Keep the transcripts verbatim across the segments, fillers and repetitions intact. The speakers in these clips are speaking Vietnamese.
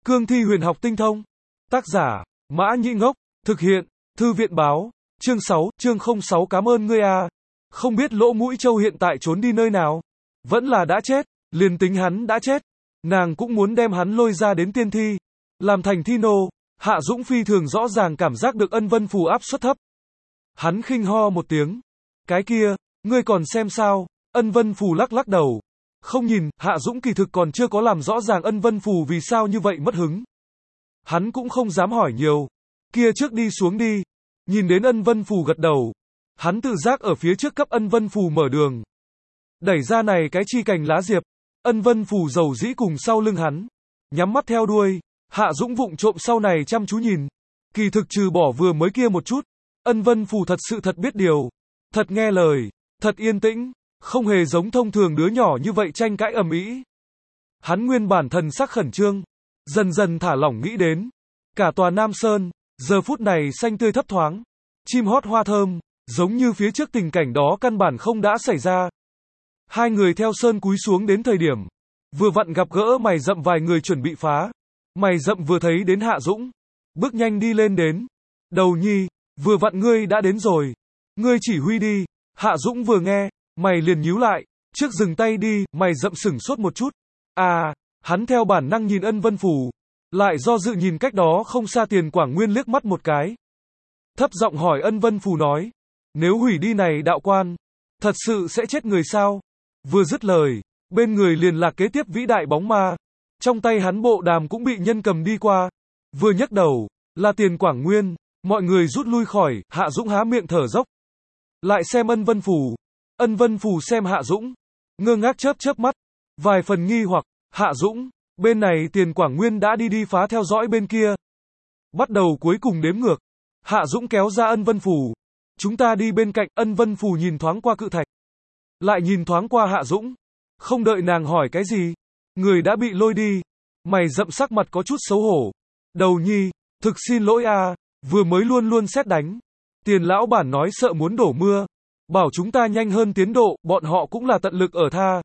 Cương thi huyền học tinh thông. Tác giả, Mã Nhĩ Ngốc. Thực hiện, Thư viện báo. Chương sáu, chương không sáu cảm ơn ngươi a. Không biết Lỗ Mũi Châu hiện tại trốn đi nơi nào. Vẫn là đã chết, liền tính hắn đã chết. Nàng cũng muốn đem hắn lôi ra đến tiên thi. Làm thành thi nô. Hạ Dũng phi thường rõ ràng cảm giác được ân vân phù áp suất thấp. Hắn khinh ho một tiếng. Cái kia, ngươi còn xem sao? Ân vân phù lắc lắc đầu. Không nhìn, Hạ Dũng kỳ thực còn chưa có làm rõ ràng ân vân phù vì sao như vậy mất hứng. Hắn cũng không dám hỏi nhiều. Kia trước đi xuống đi. Nhìn đến ân vân phù gật đầu. Hắn tự giác ở phía trước cấp ân vân phù mở đường. Đẩy ra này cái chi cành lá diệp. Ân vân phù dầu dĩ cùng sau lưng hắn. Nhắm mắt theo đuôi. Hạ Dũng vụng trộm sau này chăm chú nhìn. Kỳ thực trừ bỏ vừa mới kia một chút. Ân vân phù thật sự thật biết điều. Thật nghe lời. Thật yên tĩnh. Không hề giống thông thường đứa nhỏ như vậy tranh cãi ầm ĩ. Hắn nguyên bản thần sắc khẩn trương. Dần dần thả lỏng nghĩ đến. Cả tòa Nam Sơn. Giờ phút này xanh tươi thấp thoáng. Chim hót hoa thơm. Giống như phía trước tình cảnh đó căn bản không đã xảy ra. Hai người theo sơn cúi xuống đến thời điểm. Vừa vặn gặp gỡ mày rậm vài người chuẩn bị phá. Mày rậm vừa thấy đến Hạ Dũng. Bước nhanh đi lên đến. Đầu nhi, vừa vặn ngươi đã đến rồi. Ngươi chỉ huy đi. Hạ Dũng vừa nghe. Mày liền nhíu lại. Trước dừng tay đi. Mày rậm sửng sốt một chút. À, hắn theo bản năng nhìn ân vân phù. Lại do dự nhìn cách đó không xa Tiền Quảng Nguyên liếc mắt một cái. Thấp giọng hỏi ân vân phù nói. Nếu hủy đi này đạo quan. Thật sự sẽ chết người sao? Vừa dứt lời. Bên người liền lạc kế tiếp vĩ đại bóng ma. Trong tay hắn bộ đàm cũng bị nhân cầm đi qua. Vừa nhấc đầu. Là Tiền Quảng Nguyên. Mọi người rút lui khỏi. Hạ Dũng há miệng thở dốc. Lại xem ân vân phù. Ân vân phù xem Hạ Dũng. Ngơ ngác chớp chớp mắt. Vài phần nghi hoặc. Hạ Dũng. Bên này Tiền Quảng Nguyên đã đi đi phá theo dõi bên kia. Bắt đầu cuối cùng đếm ngược. Hạ Dũng kéo ra ân vân phù. Chúng ta đi bên cạnh. Ân vân phù nhìn thoáng qua cự thạch. Lại nhìn thoáng qua Hạ Dũng. Không đợi nàng hỏi cái gì. Người đã bị lôi đi. Mày rậm sắc mặt có chút xấu hổ. Đầu nhi. Thực xin lỗi a. Vừa mới luôn luôn xét đánh. Tiền lão bản nói sợ muốn đổ mưa. Bảo chúng ta nhanh hơn tiến độ. Bọn họ cũng là tận lực ở tha.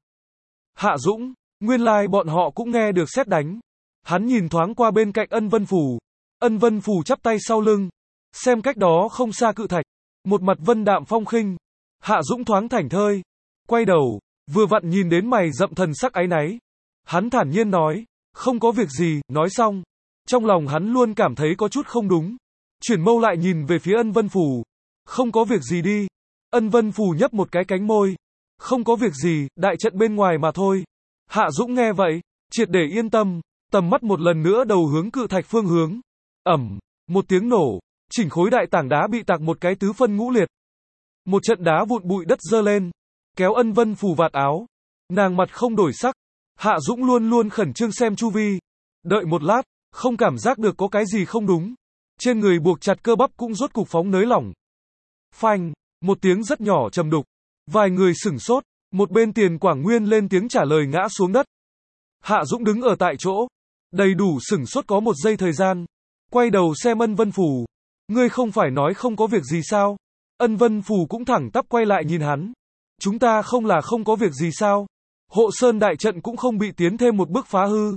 Hạ Dũng. Nguyên lai like bọn họ cũng nghe được xét đánh. Hắn nhìn thoáng qua bên cạnh ân vân phù. Ân vân phù chắp tay sau lưng. Xem cách đó không xa cự thạch. Một mặt vân đạm phong khinh. Hạ Dũng thoáng thảnh thơi. Quay đầu. Vừa vặn nhìn đến mày rậm thần sắc áy náy. Hắn thản nhiên nói. Không có việc gì. Nói xong. Trong lòng hắn luôn cảm thấy có chút không đúng. Chuyển mâu lại nhìn về phía ân vân phù. Không có việc gì đi. Ân vân phù nhấp một cái cánh môi. Không có việc gì. Đại trận bên ngoài mà thôi. Hạ Dũng nghe vậy. Triệt để yên tâm. Tầm mắt một lần nữa đầu hướng cự thạch phương hướng. Ẩm. Một tiếng nổ. Chỉnh khối đại tảng đá bị tạc một cái tứ phân ngũ liệt. Một trận đá vụn bụi đất dơ lên. Kéo ân vân phù vạt áo. Nàng mặt không đổi sắc. Hạ Dũng luôn luôn khẩn trương xem chu vi. Đợi một lát. Không cảm giác được có cái gì không đúng. Trên người buộc chặt cơ bắp cũng rốt cục phóng nới lỏng. Phanh. Một tiếng rất nhỏ trầm đục. Vài người sửng sốt. Một bên Tiền Quảng Nguyên lên tiếng trả lời ngã xuống đất. Hạ Dũng đứng ở tại chỗ. Đầy đủ sửng sốt có một giây thời gian. Quay đầu xem ân vân phù. Ngươi không phải nói không có việc gì sao? Ân vân phù cũng thẳng tắp quay lại nhìn hắn. Chúng ta không là không có việc gì sao? Hộ sơn đại trận cũng không bị tiến thêm một bước phá hư.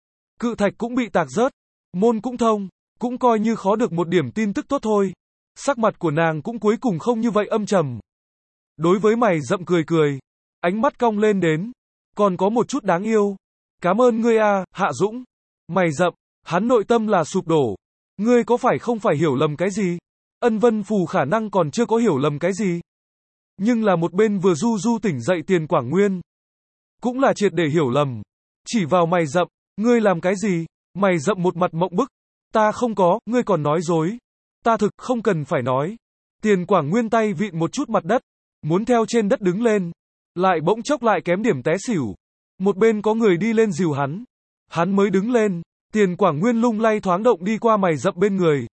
Cự thạch cũng bị tạc rớt. Môn cũng thông. Cũng coi như khó được một điểm tin tức tốt thôi. Sắc mặt của nàng cũng cuối cùng không như vậy âm trầm. Đối với mày rậm cười cười. Ánh mắt cong lên đến. Còn có một chút đáng yêu. Cảm ơn ngươi a, Hạ Dũng. Mày rậm. Hắn nội tâm là sụp đổ. Ngươi có phải không phải hiểu lầm cái gì? Ân vân phù khả năng còn chưa có hiểu lầm cái gì. Nhưng là một bên vừa du du tỉnh dậy Tiền Quảng Nguyên. Cũng là triệt để hiểu lầm. Chỉ vào mày rậm. Ngươi làm cái gì? Mày rậm một mặt mộng bức. Ta không có, ngươi còn nói dối. Ta thực không cần phải nói. Tiền Quảng Nguyên tay vịn một chút mặt đất. Muốn theo trên đất đứng lên. Lại bỗng chốc lại kém điểm té xỉu. Một bên có người đi lên dìu hắn. Hắn mới đứng lên. Tiền Quảng Nguyên lung lay thoáng động đi qua mày rậm bên người.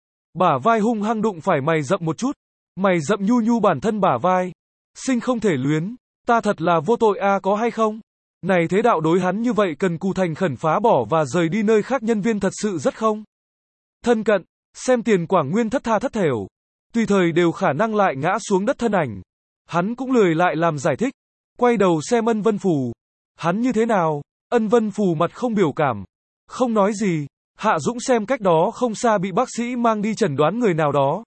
Bả vai hung hăng đụng phải mày rậm một chút. Mày rậm nhu nhu bản thân bả vai. Sinh không thể luyến. Ta thật là vô tội a, có hay không? Này thế đạo đối hắn như vậy cần cù thành khẩn phá bỏ và rời đi nơi khác nhân viên thật sự rất không? Thân cận. Xem Tiền Quảng Nguyên thất tha thất thểu. Tùy thời đều khả năng lại ngã xuống đất thân ảnh. Hắn cũng lười lại làm giải thích. Quay đầu xem ân vân phù. Hắn như thế nào? Ân vân phù mặt không biểu cảm. Không nói gì, Hạ Dũng xem cách đó không xa bị bác sĩ mang đi chẩn đoán người nào đó.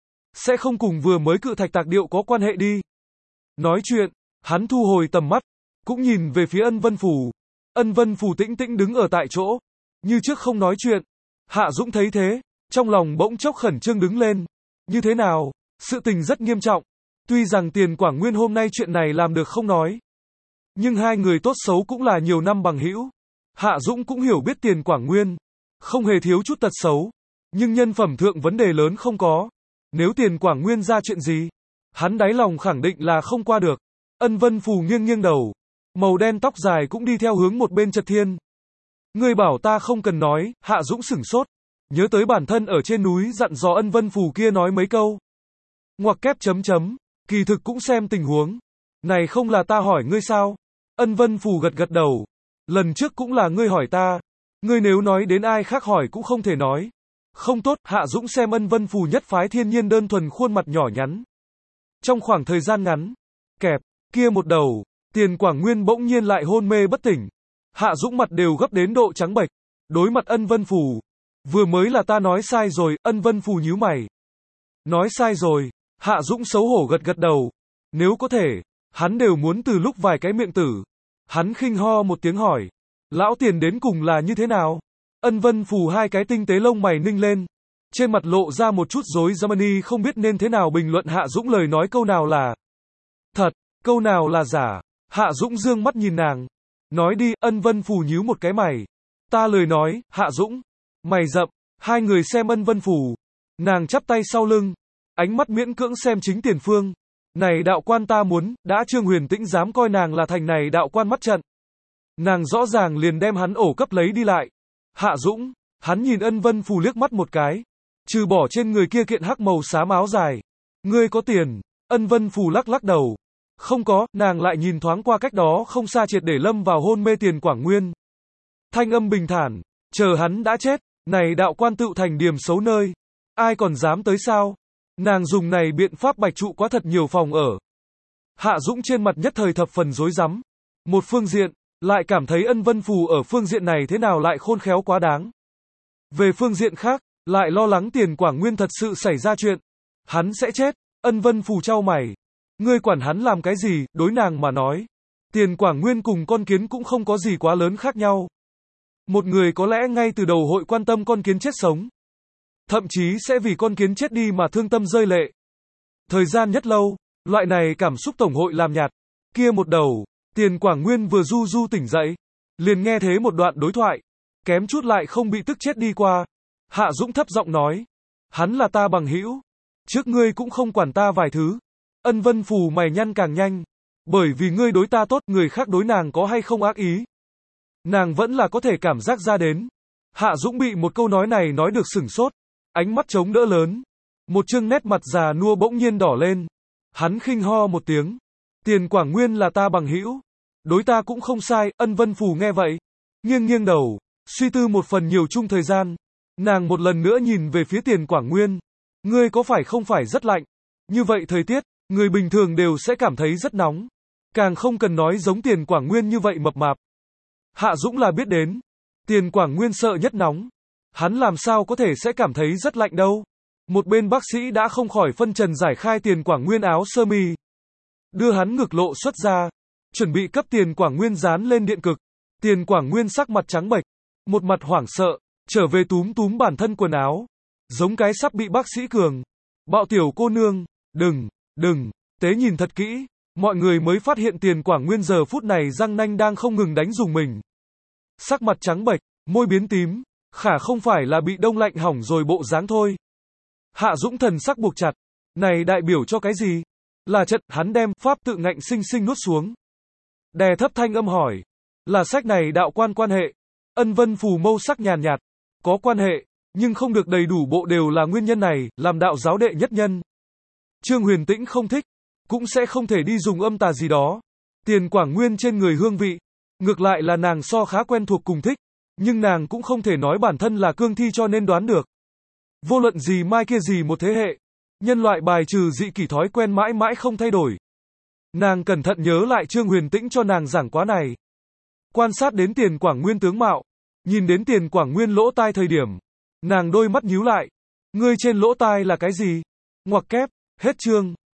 Sẽ không cùng vừa mới cự thạch tạc điệu có quan hệ đi. Nói chuyện, hắn thu hồi tầm mắt, cũng nhìn về phía Ân Vân Phù. Ân Vân Phù tĩnh tĩnh đứng ở tại chỗ, như trước không nói chuyện. Hạ Dũng thấy thế, trong lòng bỗng chốc khẩn trương đứng lên. Như thế nào? Sự tình rất nghiêm trọng. Tuy rằng Tiền Quảng Nguyên hôm nay chuyện này làm được không nói, nhưng hai người tốt xấu cũng là nhiều năm bằng hữu. Hạ Dũng cũng hiểu biết Tiền Quảng Nguyên không hề thiếu chút tật xấu, nhưng nhân phẩm thượng vấn đề lớn không có. Nếu Tiền Quảng Nguyên ra chuyện gì, hắn đáy lòng khẳng định là không qua được. Ân Vân Phù nghiêng nghiêng đầu, màu đen tóc dài cũng đi theo hướng một bên chật thiên. Ngươi bảo ta không cần nói. Hạ Dũng sửng sốt, nhớ tới bản thân ở trên núi dặn dò Ân Vân Phù kia nói mấy câu. Ngoặc kép chấm chấm, kỳ thực cũng xem tình huống. Này không là ta hỏi ngươi sao? Ân Vân Phù gật gật đầu. Lần trước cũng là ngươi hỏi ta. Ngươi nếu nói đến ai khác hỏi cũng không thể nói. Không tốt. Hạ Dũng xem Ân Vân Phù nhất phái thiên nhiên đơn thuần khuôn mặt nhỏ nhắn. Trong khoảng thời gian ngắn, kẹp, kia một đầu, Tiền Quảng Nguyên bỗng nhiên lại hôn mê bất tỉnh. Hạ Dũng mặt đều gấp đến độ trắng bệch. Đối mặt Ân Vân Phù. Vừa mới là ta nói sai rồi. Ân Vân Phù nhíu mày. Nói sai rồi. Hạ Dũng xấu hổ gật gật đầu. Nếu có thể, hắn đều muốn từ lúc vài cái miệng tử. Hắn khinh ho một tiếng hỏi. Lão Tiền đến cùng là như thế nào? Ân Vân Phù hai cái tinh tế lông mày ninh lên. Trên mặt lộ ra một chút rối rắm, không biết nên thế nào bình luận Hạ Dũng lời nói, câu nào là thật, câu nào là giả. Hạ Dũng dương mắt nhìn nàng. Nói đi. Ân Vân Phù nhíu một cái mày. Ta lời nói. Hạ Dũng mày rậm. Hai người xem Ân Vân Phù. Nàng chắp tay sau lưng, ánh mắt miễn cưỡng xem chính tiền phương. Này đạo quan ta muốn. Đã Trương Huyền Tĩnh dám coi nàng là thành này đạo quan mắt trận, nàng rõ ràng liền đem hắn ổ cấp lấy đi lại. Hạ Dũng, hắn nhìn Ân Vân Phù liếc mắt một cái, trừ bỏ trên người kia kiện hắc màu xám áo dài. Ngươi có tiền? Ân Vân Phù lắc lắc đầu. Không có. Nàng lại nhìn thoáng qua cách đó không xa triệt để lâm vào hôn mê Tiền Quảng Nguyên. Thanh âm bình thản. Chờ hắn đã chết, này đạo quan tựu thành điểm xấu nơi. Ai còn dám tới sao? Nàng dùng này biện pháp bạch trụ quá thật nhiều phòng ở. Hạ Dũng trên mặt nhất thời thập phần rối rắm. Một phương diện, lại cảm thấy Ân Vân Phù ở phương diện này thế nào lại khôn khéo quá đáng. Về phương diện khác, lại lo lắng Tiền Quảng Nguyên thật sự xảy ra chuyện, hắn sẽ chết. Ân Vân Phù chau mày. Ngươi quản hắn làm cái gì? Đối nàng mà nói, Tiền Quảng Nguyên cùng con kiến cũng không có gì quá lớn khác nhau. Một người có lẽ ngay từ đầu hội quan tâm con kiến chết sống, thậm chí sẽ vì con kiến chết đi mà thương tâm rơi lệ. Thời gian nhất lâu, loại này cảm xúc tổng hội làm nhạt. Kia một đầu, Tiền Quảng Nguyên vừa du du tỉnh dậy, liền nghe thế một đoạn đối thoại, kém chút lại không bị tức chết đi qua. Hạ Dũng thấp giọng nói, hắn là ta bằng hữu, trước ngươi cũng không quản ta vài thứ. Ân Vân Phù mày nhăn càng nhanh, bởi vì ngươi đối ta tốt, người khác đối nàng có hay không ác ý, nàng vẫn là có thể cảm giác ra đến. Hạ Dũng bị một câu nói này nói được sửng sốt, ánh mắt chống đỡ lớn, một chương nét mặt già nua bỗng nhiên đỏ lên. Hắn khinh ho một tiếng, Tiền Quảng Nguyên là ta bằng hữu, đối ta cũng không sai. Ân Vân Phù nghe vậy, nghiêng nghiêng đầu, suy tư một phần nhiều chung thời gian, nàng một lần nữa nhìn về phía Tiền Quảng Nguyên. Ngươi có phải không phải rất lạnh? Như vậy thời tiết, người bình thường đều sẽ cảm thấy rất nóng, càng không cần nói giống Tiền Quảng Nguyên như vậy mập mạp. Hạ Dũng là biết đến, Tiền Quảng Nguyên sợ nhất nóng, hắn làm sao có thể sẽ cảm thấy rất lạnh đâu. Một bên bác sĩ đã không khỏi phân trần giải khai Tiền Quảng Nguyên áo sơ mi, đưa hắn ngực lộ xuất ra, chuẩn bị cấp Tiền Quảng Nguyên dán lên điện cực. Tiền Quảng Nguyên sắc mặt trắng bệch, một mặt hoảng sợ, trở về túm túm bản thân quần áo, giống cái sắp bị bác sĩ cường bạo. Tiểu cô nương, đừng, đừng, tế nhìn thật kỹ. Mọi người mới phát hiện Tiền Quảng Nguyên giờ phút này răng nanh đang không ngừng đánh dùng mình. Sắc mặt trắng bệch, môi biến tím, khả không phải là bị đông lạnh hỏng rồi bộ dáng thôi. Hạ Dũng thần sắc buộc chặt, này đại biểu cho cái gì? Là trận, hắn đem pháp tự ngạnh sinh sinh nuốt xuống. Đè thấp thanh âm hỏi, là sách này đạo quan quan hệ? Ân Vân Phù mâu sắc nhàn nhạt, có quan hệ, nhưng không được đầy đủ bộ đều là nguyên nhân này. Làm đạo giáo đệ nhất nhân, Trương Huyền Tĩnh không thích, cũng sẽ không thể đi dùng âm tà gì đó. Tiền Quảng Nguyên trên người hương vị, ngược lại là nàng so khá quen thuộc cùng thích, nhưng nàng cũng không thể nói bản thân là cương thi cho nên đoán được. Vô luận gì mai kia gì một thế hệ, nhân loại bài trừ dị kỷ thói quen mãi mãi không thay đổi. Nàng cẩn thận nhớ lại Trương Huyền Tĩnh cho nàng giảng quá này, quan sát đến Tiền Quảng Nguyên tướng mạo, Nhìn đến tiền Quảng Nguyên lỗ tai thời điểm, nàng đôi mắt nhíu lại. Ngươi trên lỗ tai là cái gì? Ngoặc kép, hết chương.